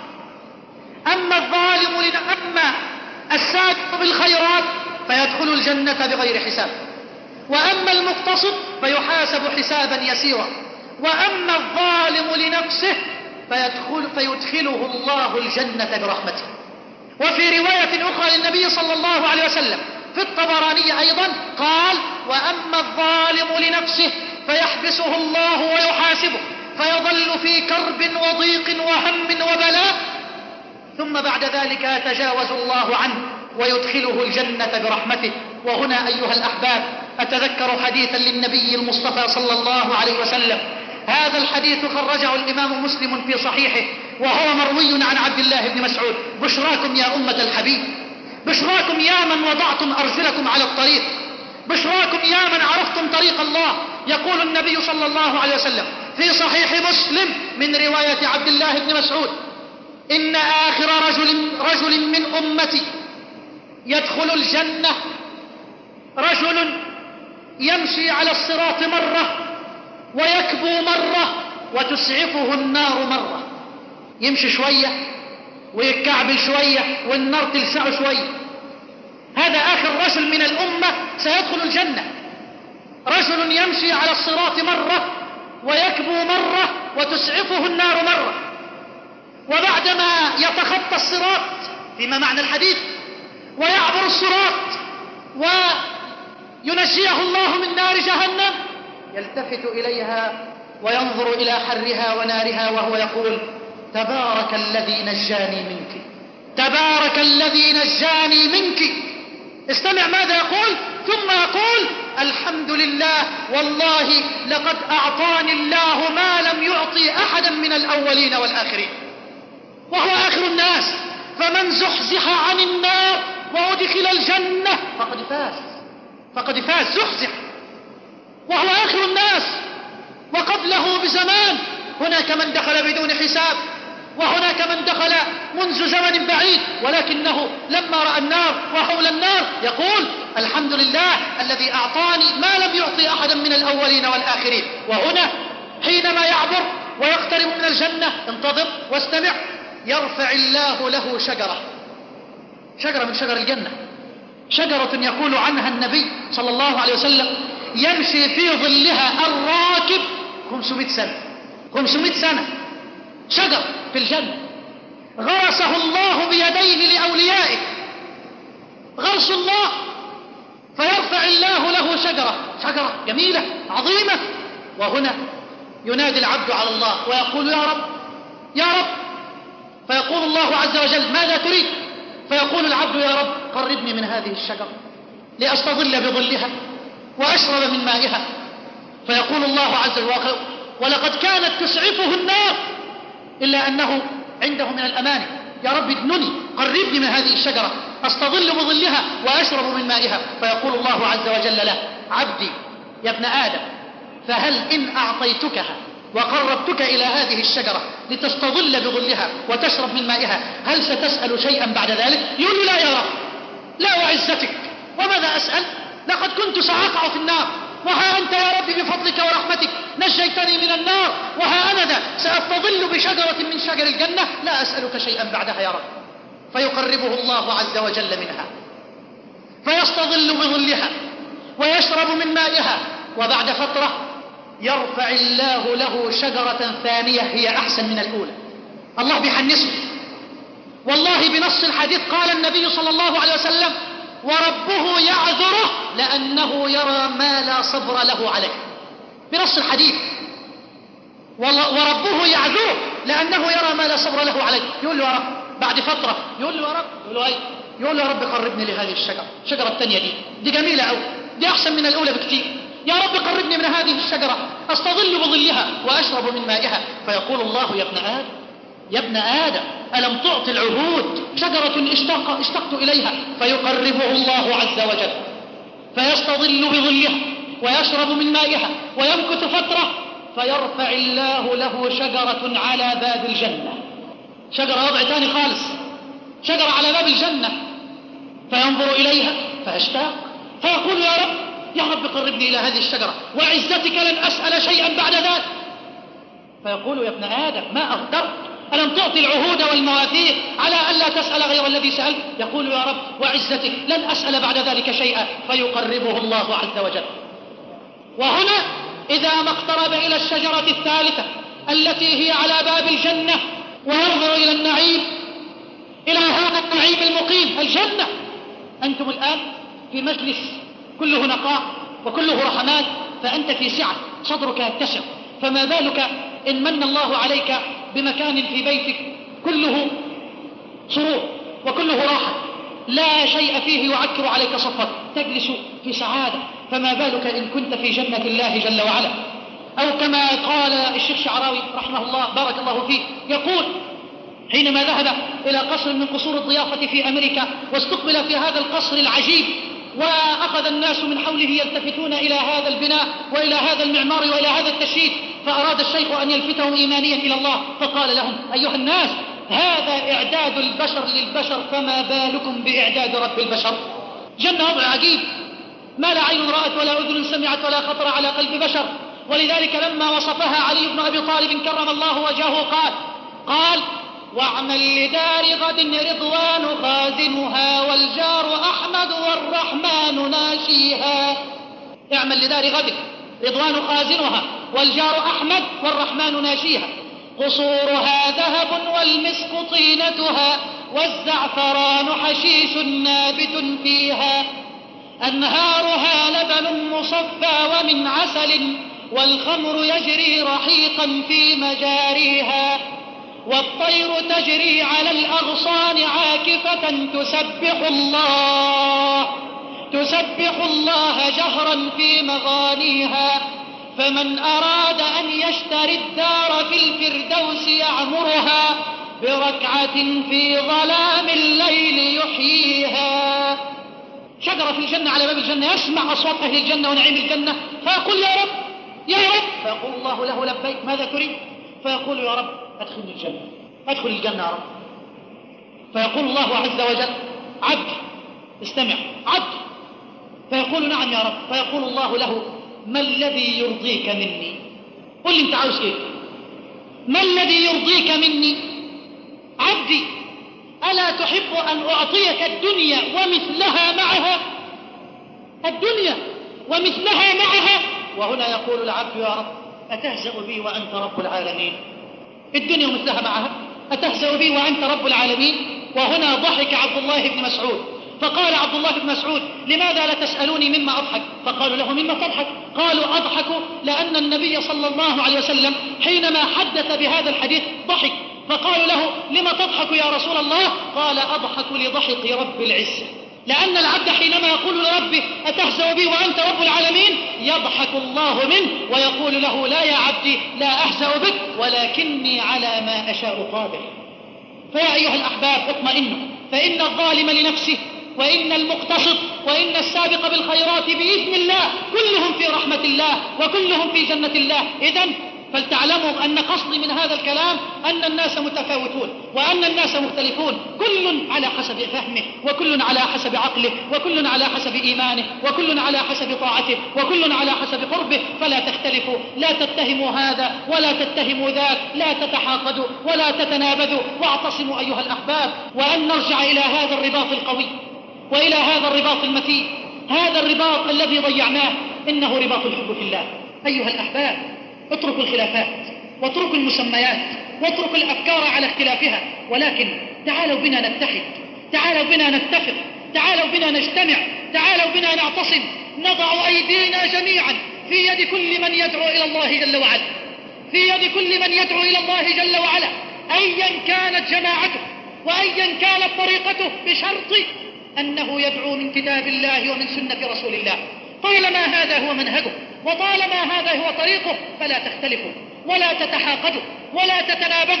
أما الظالم أما السابق بالخيرات فيدخل الجنة بغير حساب، وأما المقتصد فيحاسب حسابا يسيرا، وأما الظالم لنفسه فيدخل فيدخله الله الجنة برحمته. وفي رواية أخرى للنبي صلى الله عليه وسلم في الطبراني أيضا قال: وأما الظالم لنفسه فيحبسه الله ويحاسبه فيظل في كرب وضيق وهم وبلاء، ثم بعد ذلك يتجاوز الله عنه ويدخله الجنة برحمته. وهنا أيها الأحباب أتذكر حديثا للنبي المصطفى صلى الله عليه وسلم. هذا الحديث خرجه الإمام مسلم في صحيحه، وهو مروي عن عبد الله بن مسعود: بشراكم يا أمة الحبيب، بشراكم يا من وضعتم أرجلكم على الطريق، بشراكم يا من عرفتم طريق الله. يقول النبي صلى الله عليه وسلم في صحيح مسلم من رواية عبد الله بن مسعود: إن آخر رجل, رجل من أمتي يدخل الجنة رجل يمشي على الصراط مرة ويكبو مرة وتسعفه النار مرة. يمشي شوية ويتكعبل شوية والنار تلسعه شوية. هذا آخر رجل من الأمة سيدخل الجنة، رجل يمشي على الصراط مرة ويكبو مرة وتسعفه النار مرة، وبعدما يتخطى الصراط فيما معنى الحديث ويعبر الصراط وينجيه الله من نار جهنم، يلتفت إليها وينظر إلى حرها ونارها وهو يقول: تبارك الذي نجاني منك، تبارك الذي نجاني منك. استمع ماذا يقول، ثم يقول: الحمد لله، والله لقد أعطاني الله ما لم يعطي أحدا من الأولين والآخرين. وهو آخر الناس، فمن زحزح عن النار وأدخل الجنة فقد فاز، فقد فاز، زحزح، وهو آخر الناس. وقبله بزمان هناك من دخل بدون حساب، وهناك من دخل منذ زمن بعيد، ولكنه لما رأى النار وحول النار يقول: الحمد لله الذي أعطاني ما لم يعطي أحدا من الأولين والآخرين. وهنا حينما يعبر ويقترب من الجنة، انتظر واستمع، يرفع الله له شجرة، شجرة من شجر الجنة، شجرة يقول عنها النبي صلى الله عليه وسلم: يمشي في ظلها الراكب خمسمائة سنة، خمسمائة سنة شجر في الجنة غرسه الله بيديه لأوليائه، غرس الله، فيرفع الله له شجرة، شجرة جميلة عظيمة. وهنا ينادي العبد على الله ويقول: يا رب، يا رب، فيقول الله عز وجل: ماذا تريد؟ فيقول العبد: يا رب قربني من هذه الشجرة لأستظل بظلها وأشرب من مائها. فيقول الله عز وجل: ولقد كانت تسعفه النار إلا أنه عنده من الأمان، يا رب ادنني، قربني من هذه الشجرة أستظل بظلها وأشرب من مائها. فيقول الله عز وجل له: عبدي يا ابن آدم، فهل إن أعطيتكها وقربتك إلى هذه الشجرة لتستظل بظلها وتشرب من مائها هل ستسأل شيئا بعد ذلك؟ يقول له: لا يا رب، لا وعزتك، وماذا أسأل؟ لقد كنت سأقع في النار، وها أنت يا رب بفضلك ورحمتك نجيتني من النار، وها أنا ذا سأستظل بشجرة من شجر الجنة، لا أسألك شيئا بعدها يا رب. فيقربه الله عز وجل منها فيستظل بظلها ويشرب من مائها، وبعد فترة يرفع الله له شجرة ثانية هي أحسن من الأولى. الله بيحنسه، والله بنص الحديث قال النبي صلى الله عليه وسلم: وربه يعذره لأنه يرى ما لا صبر له عليه. بنص الحديث وربه يعذره لأنه يرى ما لا صبر له عليه. يقول له: يا رب، بعد فترة يقول له: يا رب، يقول له: أي، يقول له: يا رب قربني لهذه الشجرة، الشجرة الثانية دي دي جميلة أوي، دي أحسن من الأولى بكتير، يا رب قربني من هذه الشجرة أستظل بظلها وأشرب من مائها. فيقول الله: يا ابن آدم، يا ابن آدم ألم تعط العهود؟ شجرة اشتاق اشتقت إليها، فيقربه الله عز وجل فيستظل بظلها ويشرب من مائها ويمكث فترة، فيرفع الله له شجرة على باب الجنة، شجرة وضع ثاني خالص، شجرة على باب الجنة، فينظر إليها فيشتاق فيقول يا رب يا رب قربني إلى هذه الشجرة وعزتك لن أسأل شيئا بعد ذلك. فيقول يا ابن آدم ما أغدرت؟ ألم تعطي العهود والمواثيق على ألا تسأل غير الذي سألت؟ يقول يا رب وعزتك لن أسأل بعد ذلك شيئا، فيقربه الله عز وجل. وهنا إذا ما اقترب إلى الشجرة الثالثة التي هي على باب الجنة وينظر إلى النعيم، إلى هذا النعيم المقيم الجنة، أنتم الآن في مجلس كله نقاء وكله رحمات، فأنت في سعة صدرك يتسع، فما بالك إن من الله عليك بمكان في بيتك كله سرور وكله راحة لا شيء فيه يعكر عليك صفك، تجلس في سعادة، فما بالك إن كنت في جنة الله جل وعلا. أو كما قال الشيخ شعراوي رحمه الله بارك الله فيه، يقول حينما ذهب إلى قصر من قصور الضيافة في أمريكا واستقبل في هذا القصر العجيب، وأخذ الناس من حوله يلتفتون إلى هذا البناء وإلى هذا المعمار وإلى هذا التشييد، فأراد الشيخ أن يلفتهم إيمانيا إلى الله، فقال لهم أيها الناس هذا إعداد البشر للبشر، فما بالكم بإعداد رب البشر؟ جنة وضع عجيب ما لا عين رأت ولا أذن سمعت ولا خطر على قلب بشر. ولذلك لما وصفها علي بن أبي طالب كرم الله وجهه قال قال واعمل لدار غد رضوان خازنها والجار أحمد والرحمن ناشيها. اعمل لدار غد رضوان خازنها والجار أحمد والرحمن ناشيها، قصورها ذهب والمسك طينتها والزعفران حشيش نابت فيها، أنهارها لبن مصفى ومن عسل والخمر يجري رحيقا في مجاريها، والطير تجري على الأغصان عاكفة تسبح الله تسبح الله جهرا في مغانيها، فمن أراد أن يشتري الدار في الفردوس يعمرها بركعة في ظلام الليل يحييها. شجرة في الجنة على باب الجنة، يسمع أصوات أهل الجنة ونعيم الجنة فيقول يا رب يا رب، فيقول الله له لبيك ماذا تريد؟ فيقول يا رب أدخلني الجنة أدخل الجنة يا رب. فيقول الله عز وجل عبد استمع عبد، فيقول نعم يا رب، فيقول الله له ما الذي يرضيك مني؟ قل لي انت عاوز ايه؟ ما الذي يرضيك مني؟ عبدي ألا تحب أن أعطيك الدنيا ومثلها معها؟ الدنيا ومثلها معها. وهنا يقول العبد يا رب أتهزأ بي وأنت رب العالمين؟ الدنيا ومثلها معها أتهزأ بي وأنت رب العالمين؟ وهنا ضحك عبد الله بن مسعود، فقال عبد الله بن مسعود لماذا لا تسألوني مما أضحك؟ فقالوا له مما تضحك؟ قالوا أضحك لأن النبي صلى الله عليه وسلم حينما حدث بهذا الحديث ضحك، فقالوا له لما تضحك يا رسول الله؟ قال أضحك لضحك رب العزة، لأن العبد حينما يقول لربه أتهزأ بي وأنت رب العالمين يضحك الله منه ويقول له لا يا عبدي لا أهزأ بك ولكني على ما أشاء قادر. فيا أيها الأحباب اطمئنوا، فإن الظالم لنفسه وإن المقتصد وإن السابق بالخيرات بإذن الله كلهم في رحمة الله وكلهم في جنة الله. إذن فلتعلموا أن قصدي من هذا الكلام أن الناس متفاوتون وأن الناس مختلفون، كل على حسب فهمه وكل على حسب عقله وكل على حسب إيمانه وكل على حسب طاعته وكل على حسب قربه، فلا تختلفوا، لا تتهموا هذا ولا تتهموا ذاك، لا تتحاقدوا ولا تتنابذوا، واعتصموا أيها الأحباب. وأن نرجع إلى هذا الرباط القوي وإلى هذا الرباط المتين، هذا الرباط الذي ضيعناه إنه رباط الحب في الله. أيها الأحباب اتركوا الخلافات واتركوا المسميات واتركوا الأفكار على اختلافها، ولكن تعالوا بنا نتحد، تعالوا بنا نتفق، تعالوا بنا نجتمع، تعالوا بنا نعتصم، نضع أيدينا جميعا في يد كل من يدعو إلى الله جل وعلا، في يد كل من يدعو إلى الله جل وعلا أيا كانت جماعته وأيا كانت طريقته، بشرط أنه يدعو من كتاب الله ومن سنة رسول الله. طالما هذا هو منهجه وطالما هذا هو طريقه فلا تختلفوا ولا تتحاقدوا ولا تتنابذوا،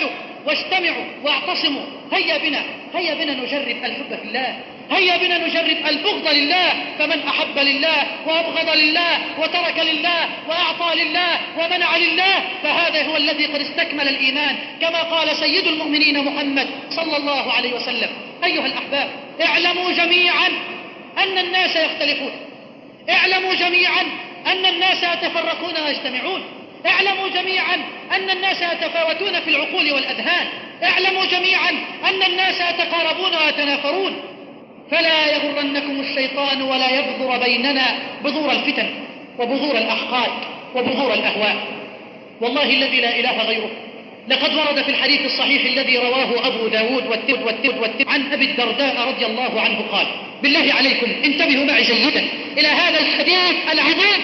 واجتمعوا واعتصموا. هيا بنا هيا بنا نجرب الحب في الله، هيا بنا نجرب البغض لله. فمن أحب لله وأبغض لله وترك لله وأعطى لله ومنع لله فهذا هو الذي قد استكمل الإيمان، كما قال سيد المؤمنين محمد صلى الله عليه وسلم. أيها الأحباب، اعلموا جميعا أن الناس يختلفون، اعلموا جميعا أن الناس يتفرقون ويجتمعون، اعلموا جميعا أن الناس يتفاوتون في العقول والأذهان، اعلموا جميعا أن الناس يتقاربون ويتنافرون. فلا يغرنكم الشيطان ولا يبذر بيننا بذور الفتن وبذور الأحقاد وبذور الأهواء. والله الذي لا إله غيره، لقد ورد في الحديث الصحيح الذي رواه أبو داود والتب والتب والتب عن أبي الدرداء رضي الله عنه قال: بالله عليكم انتبهوا معي جيدا إلى هذا الحديث العظيم.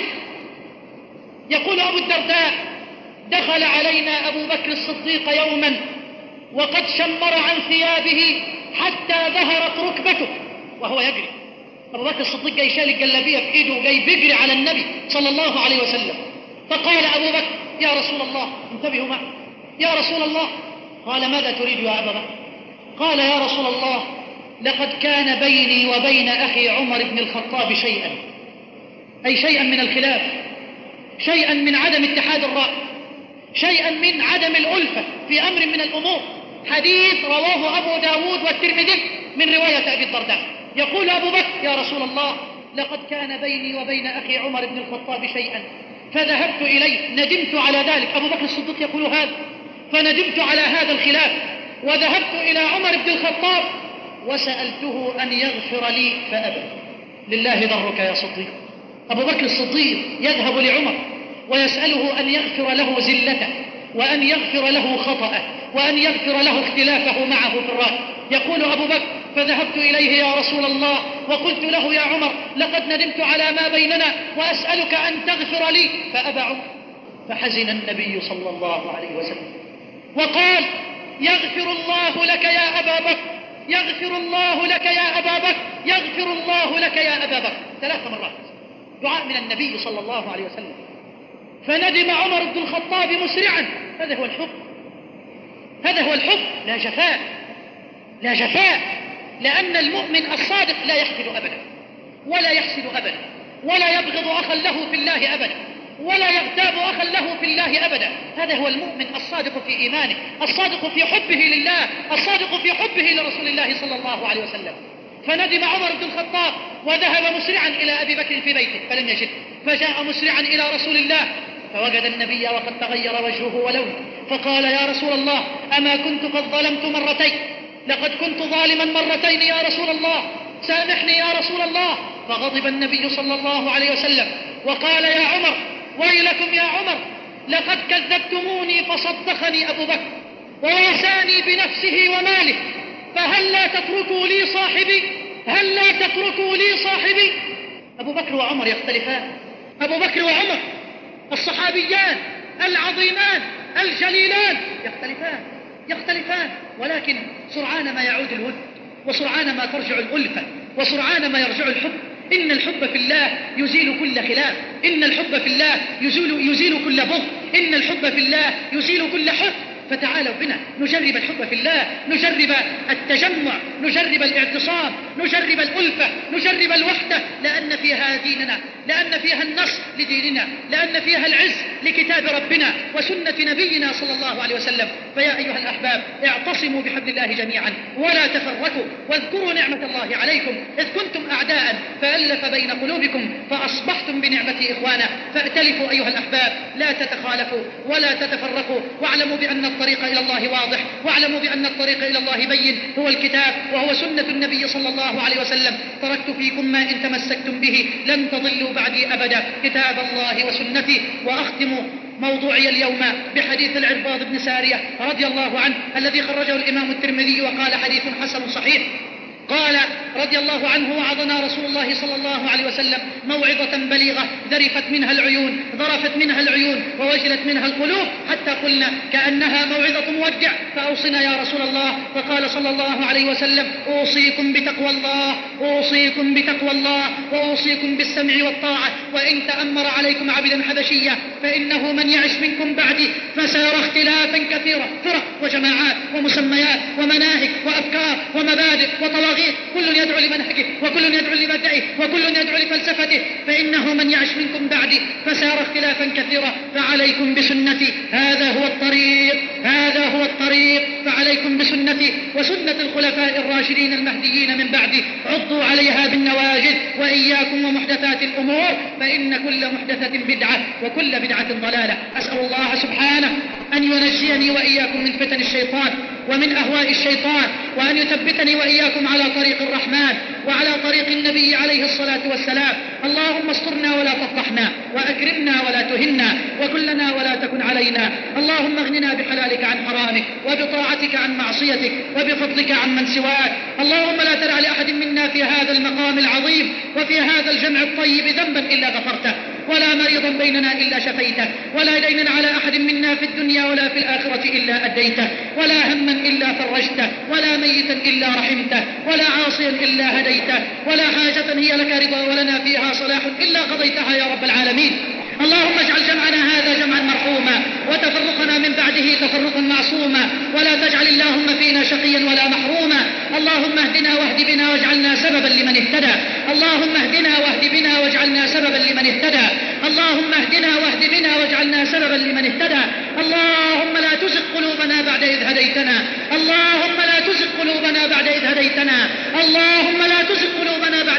يقول أبو الدرداء: دخل علينا أبو بكر الصديق يوما وقد شمر عن ثيابه حتى ظهرت ركبته وهو يجري. أبو بكر الصديق جاي شال الجلابية في إيده وجاي بيجري على النبي صلى الله عليه وسلم. فقال أبو بكر: يا رسول الله، انتبهوا معي، يا رسول الله. قال: ماذا تريد يا أبا بكر؟ قال: يا رسول الله، لقد كان بيني وبين أخي عمر بن الخطاب شيئا، أي شيئا من الخلاف، شيئا من عدم اتحاد الرأي، شيئا من عدم الألفة في أمر من الأمور. حديث رواه أبو داود والترمذي من رواية أبي الدرداء. يقول أبو بكر: يا رسول الله، لقد كان بيني وبين أخي عمر بن الخطاب شيئا فذهبت إليه، ندمت على ذلك. أبو بكر الصديق يقول هذا: فندمت على هذا الخلاف وذهبت إلى عمر بن الخطاب وسألته أن يغفر لي فأبى. لله ضرك يا صديق. أبو بكر الصديق يذهب لعمر ويسأله أن يغفر له زلته وأن يغفر له خطأه وأن يغفر له اختلافه معه في الرأي. يقول أبو بكر: فذهبت إليه يا رسول الله وقلت له: يا عمر، لقد ندمت على ما بيننا وأسألك أن تغفر لي فأبى عمر. فحزن النبي صلى الله عليه وسلم وقال: يغفر الله لك يا أبا بكر، يغفر الله لك يا أبا بكر، يغفر الله لك يا أبا بكر، ثلاث مرات دعاء من النبي صلى الله عليه وسلم. فندم عمر بن الخطاب مسرعا. هذا هو الحب، هذا هو الحب، لا جفاء، لا جفاء. لأن المؤمن الصادق لا يحقد أبدا ولا يحسد أبدا ولا يبغض أخا له في الله أبدا ولا يغتاب أخا له في الله أبدا. هذا هو المؤمن الصادق في إيمانه، الصادق في حبه لله، الصادق في حبه لرسول الله صلى الله عليه وسلم. فندم عمر بن الخطاب وذهب مسرعا إلى أبي بكر في بيته فلم يجد، فجاء مسرعا إلى رسول الله فوجد النبي وقد تغير وجهه ولونه، فقال: يا رسول الله، أما كنت قد ظلمت مرتين؟ لقد كنت ظالما مرتين يا رسول الله، سامحني يا رسول الله. فغضب النبي صلى الله عليه وسلم وقال: يا عمر، ويلكم يا عمر، لقد كذبتموني فصدقني أبو بكر وواساني بنفسه وماله، فهل لا تتركوا لي صاحبي، هل لا تتركوا لي صاحبي. أبو بكر وعمر يختلفان، أبو بكر وعمر الصحابيان العظيمان الجليلان يختلفان يختلفان ولكن سرعان ما يعود الود وسرعان ما ترجع الألفة وسرعان ما يرجع الحب. إن الحب في الله يزيل كل خلاف، إن الحب في الله يزيل, يزيل كل بغض، إن الحب في الله يزيل كل حب. فتعالوا بنا نجرب الحب في الله، نجرب التجمع، نجرب الاعتصام، نجرب الألفة، نجرب الوحدة، لأن فيها ديننا، لأن فيها النصر لديننا، لأن فيها العز لكتاب ربنا وسنة نبينا صلى الله عليه وسلم. فيا أيها الأحباب، اعتصموا بحبل الله جميعا ولا تفرقوا، واذكروا نعمة الله عليكم إذ كنتم أعداء فألف بين قلوبكم فأصبحتم بنعمته إخوانا. فائتلفوا أيها الأحباب، لا تتخالفوا ولا تتفرقوا، واعلموا بأن الطريق إلى الله واضح، واعلموا بأن الطريق إلى الله بين، هو الكتاب وهو سنة النبي صلى الله عليه وسلم. تركت فيكم ما إن تمسكتم به لن تضلوا بعدي أبدا، كتاب الله وسنتي. وأختم موضوعي اليوم بحديث العرباض بن سارية رضي الله عنه الذي خرجه الإمام الترمذي وقال حديث حسن صحيح. قال رضي الله عنه: وعظنا رسول الله صلى الله عليه وسلم موعظة بليغة ذرفت منها العيون ذرفت منها العيون ووجلت منها القلوب حتى حتى قلنا كأنها موعظة مودع، فأوصنا يا رسول الله. فقال صلى الله عليه وسلم: أوصيكم بتقوى الله، أوصيكم بتقوى الله، وأوصيكم بالسمع والطاعة، وإن تأمر عليكم عبدا حبشيا فإنه من يعش منكم بعدي فسيرى اختلافا كثيرا، فرق وجماعات ومسميات ومناهج وأفكار ومبادئ وطواغيت، كل يدعو لمنهجه وكل يدعو لمبدئه وكل يدعو لفلسفته، فإنه من يعش منكم بعدي فسيرى اختلافا كثيرا، فعليكم بسنتي، هذا هو الطريق، هذا هو الطريق، فعليكم بسنتي وسنة الخلفاء الراشدين المهديين من بعدي، عضوا عليها بالنواجذ، وإياكم ومحدثات الأمور، فإن كل محدثة بدعة وكل بدعة ضلالة. أسأل الله سبحانه أن ينجيني وإياكم من فتن الشيطان ومن أهواء الشيطان، وأن يثبتني وإياكم على طريق الرحمن وعلى طريق النبي عليه الصلاة والسلام. اللهم استرنا ولا تفضحنا، وأكرمنا ولا تهنا، وكلنا ولا تكن علينا. اللهم اغننا بحلالك عن حرامك، وبطاعتك عن معصيتك، وبفضلك عن من سواك. اللهم لا تدع لأحد منا في هذا المقام العظيم وفي هذا الجمع الطيب ذنبا إلا غفرته، ولا مريضا بيننا إلا شفيته، ولا دينا على أحد منا في الدنيا ولا في الآخرة إلا أديته، ولا هما إلا فرجته، ولا ميتا إلا رحمته، ولا عاصيا إلا هديته، ولا حاجة هي لك رضا ولنا فيها صلاح إلا قضيتها يا رب العالمين. اللهم اجعل جمعنا هذا جمعا مرحوما، وتفرقنا من بعده تفرقا معصوما، ولا تجعل اللهم فينا شقيا ولا محروما. اللهم اهدنا واهد بنا واجعلنا سببا لمن اهتدى، اللهم اهدنا واهد بنا واجعلنا سببا لمن اهتدى، اللهم اهدنا واهد بنا واجعلنا سببا لمن اهتدى. اللهم لا تزغ قلوبنا بعد إذ هديتنا، اللهم لا تزغ قلوبنا بعد إذ هديتنا، اللهم لا تزغ قلوبنا بعد